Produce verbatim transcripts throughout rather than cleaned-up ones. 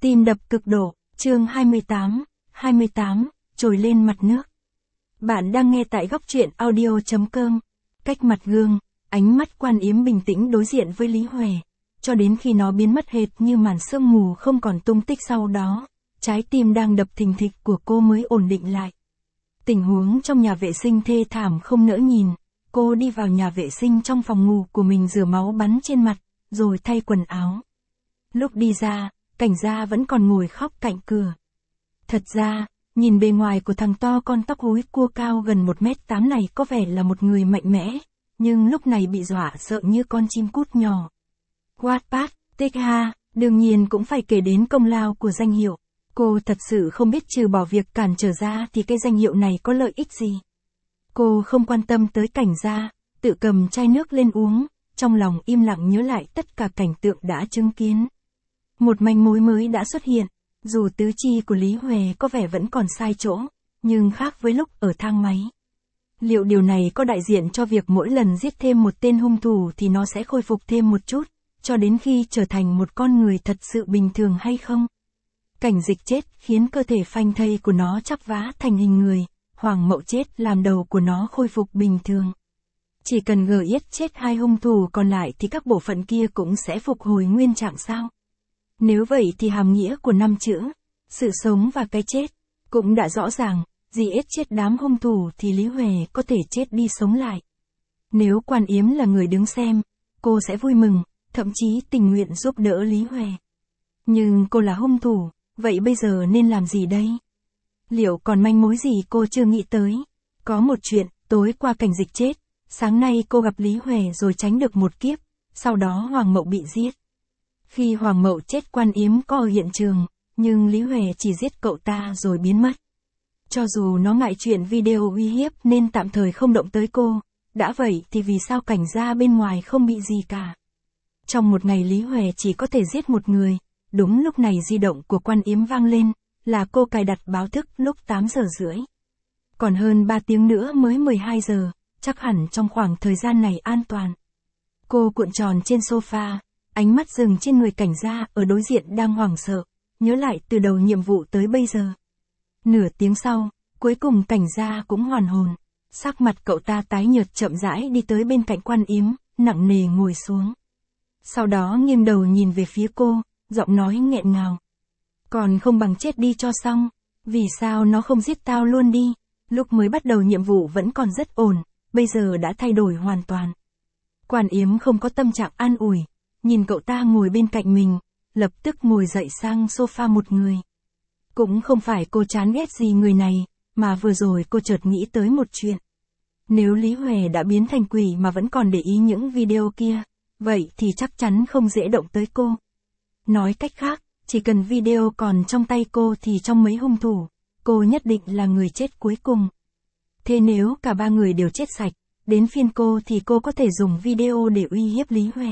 Tim đập cực độ, chương hai mươi tám, hai mươi tám, trồi lên mặt nước. Bạn đang nghe tại góc truyện audio.com. Cách mặt gương, ánh mắt Quan Yếm bình tĩnh đối diện với Lý Huệ, cho đến khi nó biến mất hệt như màn sương mù không còn tung tích sau đó, trái tim đang đập thình thịch của cô mới ổn định lại. Tình huống trong nhà vệ sinh thê thảm không nỡ nhìn, cô đi vào nhà vệ sinh trong phòng ngủ của mình rửa máu bắn trên mặt, rồi thay quần áo. Lúc đi ra, Cảnh Gia vẫn còn ngồi khóc cạnh cửa. Thật ra, nhìn bề ngoài của thằng to con tóc húi cua cao gần một mét tám này có vẻ là một người mạnh mẽ, nhưng lúc này bị dọa sợ như con chim cút nhỏ. Wattpad, tê ha, đương nhiên cũng phải kể đến công lao của danh hiệu. Cô thật sự không biết trừ bỏ việc cản trở ra thì cái danh hiệu này có lợi ích gì. Cô không quan tâm tới Cảnh Gia, tự cầm chai nước lên uống, trong lòng im lặng nhớ lại tất cả cảnh tượng đã chứng kiến. Một manh mối mới đã xuất hiện, dù tứ chi của Lý Huệ có vẻ vẫn còn sai chỗ, nhưng khác với lúc ở thang máy. Liệu điều này có đại diện cho việc mỗi lần giết thêm một tên hung thủ thì nó sẽ khôi phục thêm một chút, cho đến khi trở thành một con người thật sự bình thường hay không? Cảnh Dịch chết khiến cơ thể phanh thây của nó chắp vá thành hình người, Hoàng Mậu chết làm đầu của nó khôi phục bình thường. Chỉ cần gờ yết chết hai hung thủ còn lại thì các bộ phận kia cũng sẽ phục hồi nguyên trạng sao? Nếu vậy thì hàm nghĩa của năm chữ, sự sống và cái chết, cũng đã rõ ràng, dì ết chết đám hung thủ thì Lý Huệ có thể chết đi sống lại. Nếu Quan Yếm là người đứng xem, cô sẽ vui mừng, thậm chí tình nguyện giúp đỡ Lý Huệ. Nhưng cô là hung thủ, vậy bây giờ nên làm gì đây? Liệu còn manh mối gì cô chưa nghĩ tới? Có một chuyện, tối qua Cảnh Dịch chết, sáng nay cô gặp Lý Huệ rồi tránh được một kiếp, sau đó Hoàng Mậu bị giết. Khi Hoàng Mậu chết Quan Yếm có ở hiện trường, nhưng Lý Huệ chỉ giết cậu ta rồi biến mất. Cho dù nó ngại chuyện video uy hiếp nên tạm thời không động tới cô, đã vậy thì vì sao Cảnh Gia bên ngoài không bị gì cả? Trong một ngày Lý Huệ chỉ có thể giết một người, đúng lúc này di động của Quan Yếm vang lên, là cô cài đặt báo thức lúc tám giờ rưỡi. Còn hơn ba tiếng nữa mới mười hai giờ, chắc hẳn trong khoảng thời gian này an toàn. Cô cuộn tròn trên sofa, ánh mắt dừng trên người Cảnh Gia ở đối diện đang hoảng sợ, nhớ lại từ đầu nhiệm vụ tới bây giờ. Nửa tiếng sau, cuối cùng Cảnh Gia cũng hoàn hồn, sắc mặt cậu ta tái nhợt chậm rãi đi tới bên cạnh Quan Yếm, nặng nề ngồi xuống. Sau đó nghiêng đầu nhìn về phía cô, giọng nói nghẹn ngào. Còn không bằng chết đi cho xong, vì sao nó không giết tao luôn đi, lúc mới bắt đầu nhiệm vụ vẫn còn rất ổn, bây giờ đã thay đổi hoàn toàn. Quan Yếm không có tâm trạng an ủi, nhìn cậu ta ngồi bên cạnh mình, lập tức ngồi dậy sang sofa một người. Cũng không phải cô chán ghét gì người này, mà vừa rồi cô chợt nghĩ tới một chuyện. Nếu Lý Huệ đã biến thành quỷ mà vẫn còn để ý những video kia, vậy thì chắc chắn không dễ động tới cô. Nói cách khác, chỉ cần video còn trong tay cô thì trong mấy hung thủ, cô nhất định là người chết cuối cùng. Thế nếu cả ba người đều chết sạch, đến phiên cô thì cô có thể dùng video để uy hiếp Lý Huệ.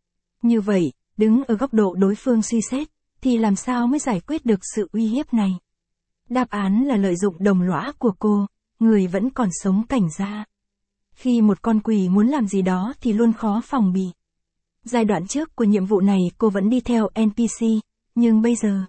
Như vậy, đứng ở góc độ đối phương suy xét, thì làm sao mới giải quyết được sự uy hiếp này? Đáp án là lợi dụng đồng lõa của cô, người vẫn còn sống Cảnh Gia. Khi một con quỷ muốn làm gì đó thì luôn khó phòng bị. Giai đoạn trước của nhiệm vụ này cô vẫn đi theo en pê xê, nhưng bây giờ...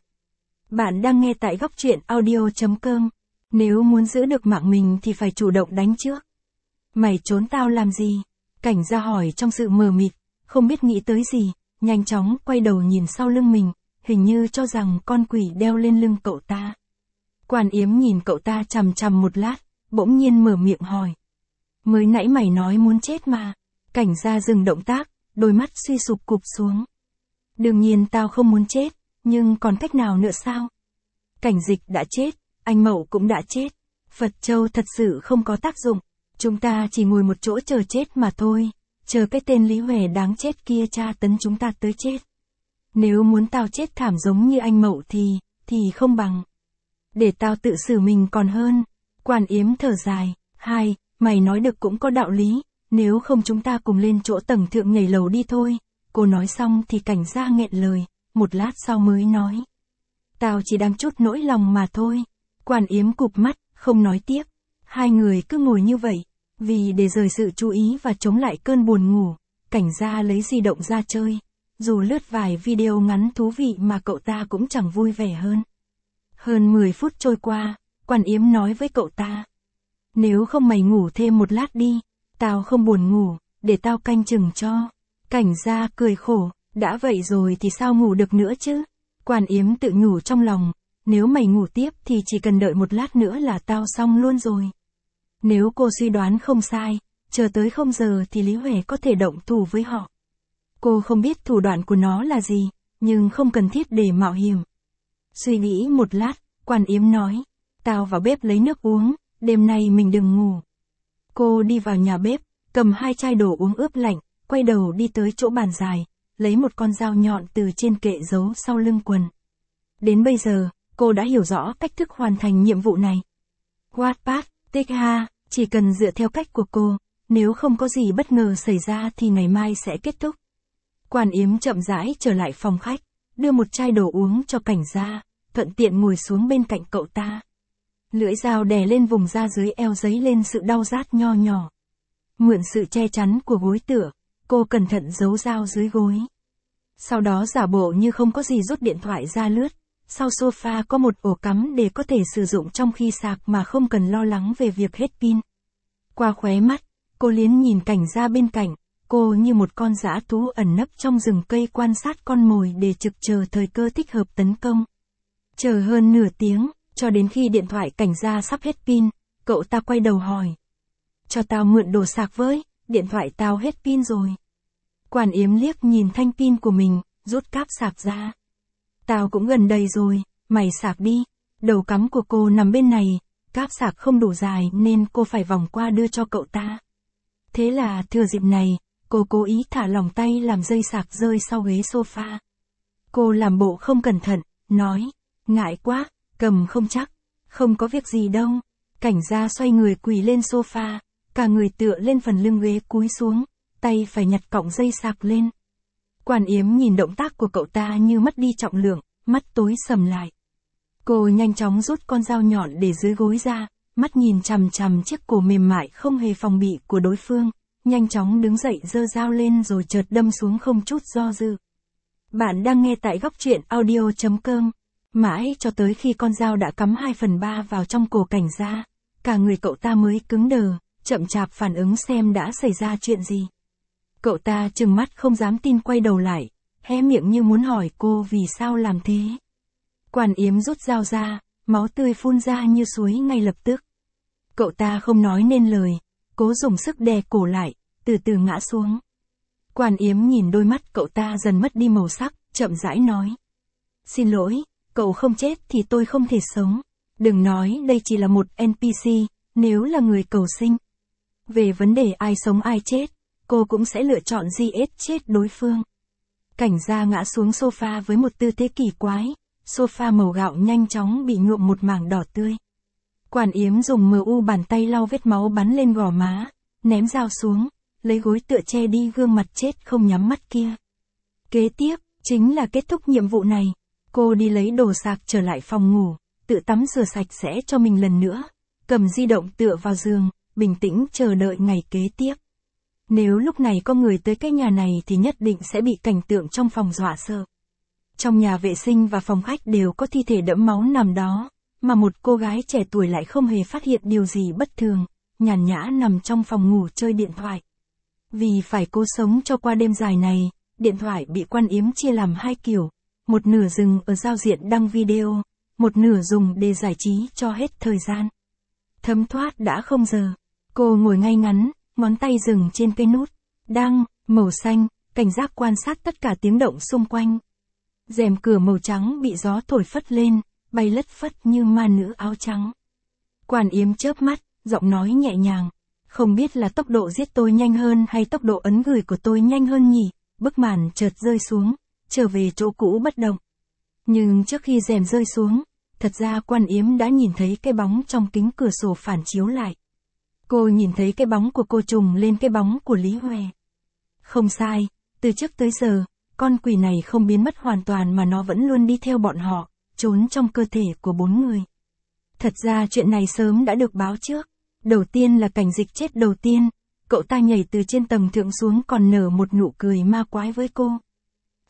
Bạn đang nghe tại góc truyện audio.com. Nếu muốn giữ được mạng mình thì phải chủ động đánh trước. Mày trốn tao làm gì? Cảnh Gia hỏi trong sự mờ mịt, không biết nghĩ tới gì, nhanh chóng quay đầu nhìn sau lưng mình, hình như cho rằng con quỷ đeo lên lưng cậu ta. Quan Yếm nhìn cậu ta chằm chằm một lát, bỗng nhiên mở miệng hỏi. Mới nãy mày nói muốn chết mà. Cảnh Gia dừng động tác, đôi mắt suy sụp cụp xuống. Đương nhiên tao không muốn chết, nhưng còn cách nào nữa sao? Cảnh Dịch đã chết, anh Mậu cũng đã chết. Phật Châu thật sự không có tác dụng. Chúng ta chỉ ngồi một chỗ chờ chết mà thôi. Chờ cái tên Lý Huệ đáng chết kia tra tấn chúng ta tới chết. Nếu muốn tao chết thảm giống như anh Mậu thì, thì không bằng. Để tao tự xử mình còn hơn. Quan Yếm thở dài. Hai, mày nói được cũng có đạo lý. Nếu không chúng ta cùng lên chỗ tầng thượng nhảy lầu đi thôi. Cô nói xong thì Cảnh Gia nghẹn lời, một lát sau mới nói. Tao chỉ đang chút nỗi lòng mà thôi. Quan Yếm cụp mắt, không nói tiếp. Hai người cứ ngồi như vậy. Vì để rời sự chú ý và chống lại cơn buồn ngủ, Cảnh Gia lấy di động ra chơi. dù lướt vài video ngắn thú vị mà cậu ta cũng chẳng vui vẻ hơn. Hơn mười phút trôi qua, Quan Yếm nói với cậu ta. Nếu không mày ngủ thêm một lát đi, tao không buồn ngủ, để tao canh chừng cho. Cảnh Gia cười khổ, đã vậy rồi thì sao ngủ được nữa chứ? Quan Yếm tự nhủ trong lòng, nếu mày ngủ tiếp thì chỉ cần đợi một lát nữa là tao xong luôn rồi. Nếu cô suy đoán không sai, chờ tới không giờ thì Lý Huệ có thể động thủ với họ. Cô không biết thủ đoạn của nó là gì, nhưng không cần thiết để mạo hiểm. Suy nghĩ một lát, Quan Yếm nói, tao vào bếp lấy nước uống, đêm nay mình đừng ngủ. Cô đi vào nhà bếp, cầm hai chai đồ uống ướp lạnh, quay đầu đi tới chỗ bàn dài, lấy một con dao nhọn từ trên kệ giấu sau lưng quần. Đến bây giờ, cô đã hiểu rõ cách thức hoàn thành nhiệm vụ này. Wattpad, tích ha, chỉ cần dựa theo cách của cô, nếu không có gì bất ngờ xảy ra thì ngày mai sẽ kết thúc. Quan Yếm chậm rãi trở lại phòng khách, đưa một chai đồ uống cho Cảnh Gia, thuận tiện ngồi xuống bên cạnh cậu ta. Lưỡi dao đè lên vùng da dưới eo dấy lên sự đau rát nho nhỏ. Mượn sự che chắn của gối tựa, cô cẩn thận giấu dao dưới gối. Sau đó giả bộ như không có gì rút điện thoại ra lướt. Sau sofa có một ổ cắm để có thể sử dụng trong khi sạc mà không cần lo lắng về việc hết pin. Qua khóe mắt, cô liến nhìn Cảnh Gia bên cạnh, cô như một con dã thú ẩn nấp trong rừng cây quan sát con mồi để trực chờ thời cơ thích hợp tấn công. Chờ hơn nửa tiếng, cho đến khi điện thoại Cảnh Gia sắp hết pin, cậu ta quay đầu hỏi. Cho tao mượn đồ sạc với, điện thoại tao hết pin rồi. Quan Yếm liếc nhìn thanh pin của mình, rút cáp sạc ra. Tao cũng gần đầy rồi, mày sạc đi. Đầu cắm của cô nằm bên này, cáp sạc không đủ dài nên cô phải vòng qua đưa cho cậu ta. Thế là thừa dịp này, cô cố ý thả lỏng tay làm dây sạc rơi sau ghế sofa. Cô làm bộ không cẩn thận, nói, ngại quá, cầm không chắc, không có việc gì đâu. Cảnh Gia xoay người quỳ lên sofa, cả người tựa lên phần lưng ghế cúi xuống, tay phải nhặt cọng dây sạc lên. Quan Yếm nhìn động tác của cậu ta như mất đi trọng lượng, mắt tối sầm lại. Cô nhanh chóng rút con dao nhọn để dưới gối ra, mắt nhìn chằm chằm chiếc cổ mềm mại không hề phòng bị của đối phương, nhanh chóng đứng dậy giơ dao lên rồi chợt đâm xuống không chút do dự. Bạn đang nghe tại góc truyện audio chấm com. Mãi cho tới khi con dao đã cắm hai phần ba vào trong cổ Cảnh Gia, cả người cậu ta mới cứng đờ, chậm chạp phản ứng xem đã xảy ra chuyện gì. Cậu ta trừng mắt không dám tin quay đầu lại, hé miệng như muốn hỏi cô vì sao làm thế. Quan Yếm rút dao ra, máu tươi phun ra như suối ngay lập tức. Cậu ta không nói nên lời, cố dùng sức đè cổ lại, từ từ ngã xuống. Quan Yếm nhìn đôi mắt cậu ta dần mất đi màu sắc, chậm rãi nói. Xin lỗi, cậu không chết thì tôi không thể sống. Đừng nói đây chỉ là một en pê xê, nếu là người cầu sinh. Về vấn đề ai sống ai chết, cô cũng sẽ lựa chọn giết chết đối phương. Cảnh Gia ngã xuống sofa với một tư thế kỳ quái, sofa màu gạo nhanh chóng bị nhuộm một mảng đỏ tươi. Quan Yếm dùng mờ u bàn tay lau vết máu bắn lên gò má, ném dao xuống, lấy gối tựa che đi gương mặt chết không nhắm mắt kia. Kế tiếp, chính là kết thúc nhiệm vụ này. Cô đi lấy đồ sạc trở lại phòng ngủ, tự tắm rửa sạch sẽ cho mình lần nữa, cầm di động tựa vào giường, bình tĩnh chờ đợi ngày kế tiếp. Nếu lúc này có người tới cái nhà này thì nhất định sẽ bị cảnh tượng trong phòng dọa sợ. Trong nhà vệ sinh và phòng khách đều có thi thể đẫm máu nằm đó, mà một cô gái trẻ tuổi lại không hề phát hiện điều gì bất thường, nhàn nhã nằm trong phòng ngủ chơi điện thoại. Vì phải cố sống cho qua đêm dài này, điện thoại bị Quan Yếm chia làm hai kiểu, một nửa dừng ở giao diện đăng video, một nửa dùng để giải trí cho hết thời gian. Thấm thoát đã không giờ, cô ngồi ngay ngắn, ngón tay dừng trên cây nút đăng màu xanh, cảnh giác quan sát tất cả tiếng động xung quanh. Rèm cửa màu trắng bị gió thổi phất lên, bay lất phất như ma nữ áo trắng. Quan Yếm chớp mắt, giọng nói nhẹ nhàng, không biết là tốc độ giết tôi nhanh hơn hay tốc độ ấn gửi của tôi nhanh hơn nhỉ. Bức màn chợt rơi xuống, trở về chỗ cũ bất động. Nhưng trước khi rèm rơi xuống, thật ra Quan Yếm đã nhìn thấy cái bóng trong kính cửa sổ phản chiếu lại. Cô nhìn thấy cái bóng của cô trùng lên cái bóng của Lý Huệ. Không sai, từ trước tới giờ, con quỷ này không biến mất hoàn toàn mà nó vẫn luôn đi theo bọn họ, trốn trong cơ thể của bốn người. Thật ra chuyện này sớm đã được báo trước. Đầu tiên là Cảnh Dịch chết đầu tiên, cậu ta nhảy từ trên tầng thượng xuống còn nở một nụ cười ma quái với cô.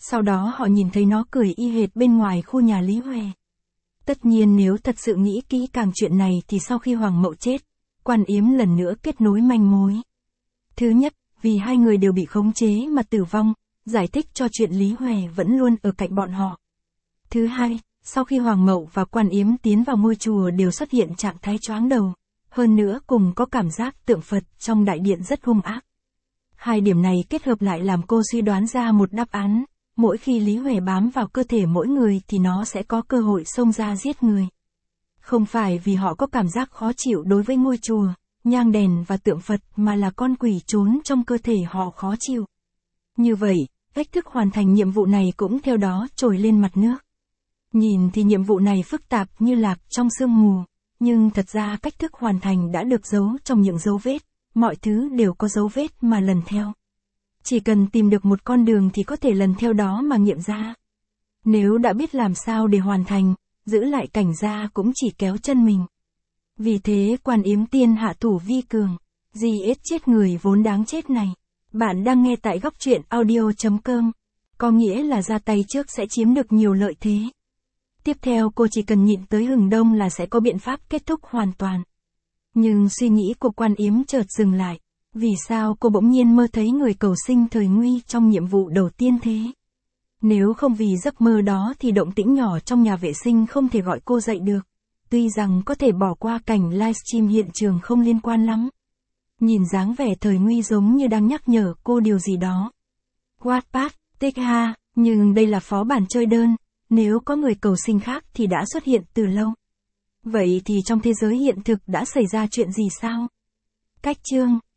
Sau đó họ nhìn thấy nó cười y hệt bên ngoài khu nhà Lý Huệ. Tất nhiên nếu thật sự nghĩ kỹ càng chuyện này thì sau khi Hoàng Mậu chết, Quan Yếm lần nữa kết nối manh mối. Thứ nhất, vì hai người đều bị khống chế mà tử vong, giải thích cho chuyện Lý Huệ vẫn luôn ở cạnh bọn họ. Thứ hai, sau khi Hoàng Mậu và Quan Yếm tiến vào ngôi chùa đều xuất hiện trạng thái choáng đầu, hơn nữa cùng có cảm giác tượng Phật trong đại điện rất hung ác. Hai điểm này kết hợp lại làm cô suy đoán ra một đáp án, mỗi khi Lý Huệ bám vào cơ thể mỗi người thì nó sẽ có cơ hội xông ra giết người. Không phải vì họ có cảm giác khó chịu đối với ngôi chùa, nhang đèn và tượng Phật mà là con quỷ trốn trong cơ thể họ khó chịu. Như vậy, cách thức hoàn thành nhiệm vụ này cũng theo đó trồi lên mặt nước. Nhìn thì nhiệm vụ này phức tạp như lạc trong sương mù, nhưng thật ra cách thức hoàn thành đã được giấu trong những dấu vết, mọi thứ đều có dấu vết mà lần theo. Chỉ cần tìm được một con đường thì có thể lần theo đó mà nghiệm ra. Nếu đã biết làm sao để hoàn thành, giữ lại cảnh gia cũng chỉ kéo chân mình. Vì thế Quan Yếm tiên hạ thủ vi cường, gì ết chết người vốn đáng chết này. Bạn đang nghe tại góc truyện audio chấm com, có nghĩa là ra tay trước sẽ chiếm được nhiều lợi thế. Tiếp theo cô chỉ cần nhịn tới hừng đông là sẽ có biện pháp kết thúc hoàn toàn. Nhưng suy nghĩ của Quan Yếm chợt dừng lại. Vì sao cô bỗng nhiên mơ thấy người cầu sinh thời nguy trong nhiệm vụ đầu tiên thế? Nếu không vì giấc mơ đó thì động tĩnh nhỏ trong nhà vệ sinh không thể gọi cô dậy được. Tuy rằng có thể bỏ qua cảnh livestream hiện trường không liên quan lắm. Nhìn dáng vẻ thời nguy giống như đang nhắc nhở cô điều gì đó. Wattpad, tích ha, nhưng đây là phó bản chơi đơn, nếu có người cầu sinh khác thì đã xuất hiện từ lâu. Vậy thì trong thế giới hiện thực đã xảy ra chuyện gì sao? Cách chương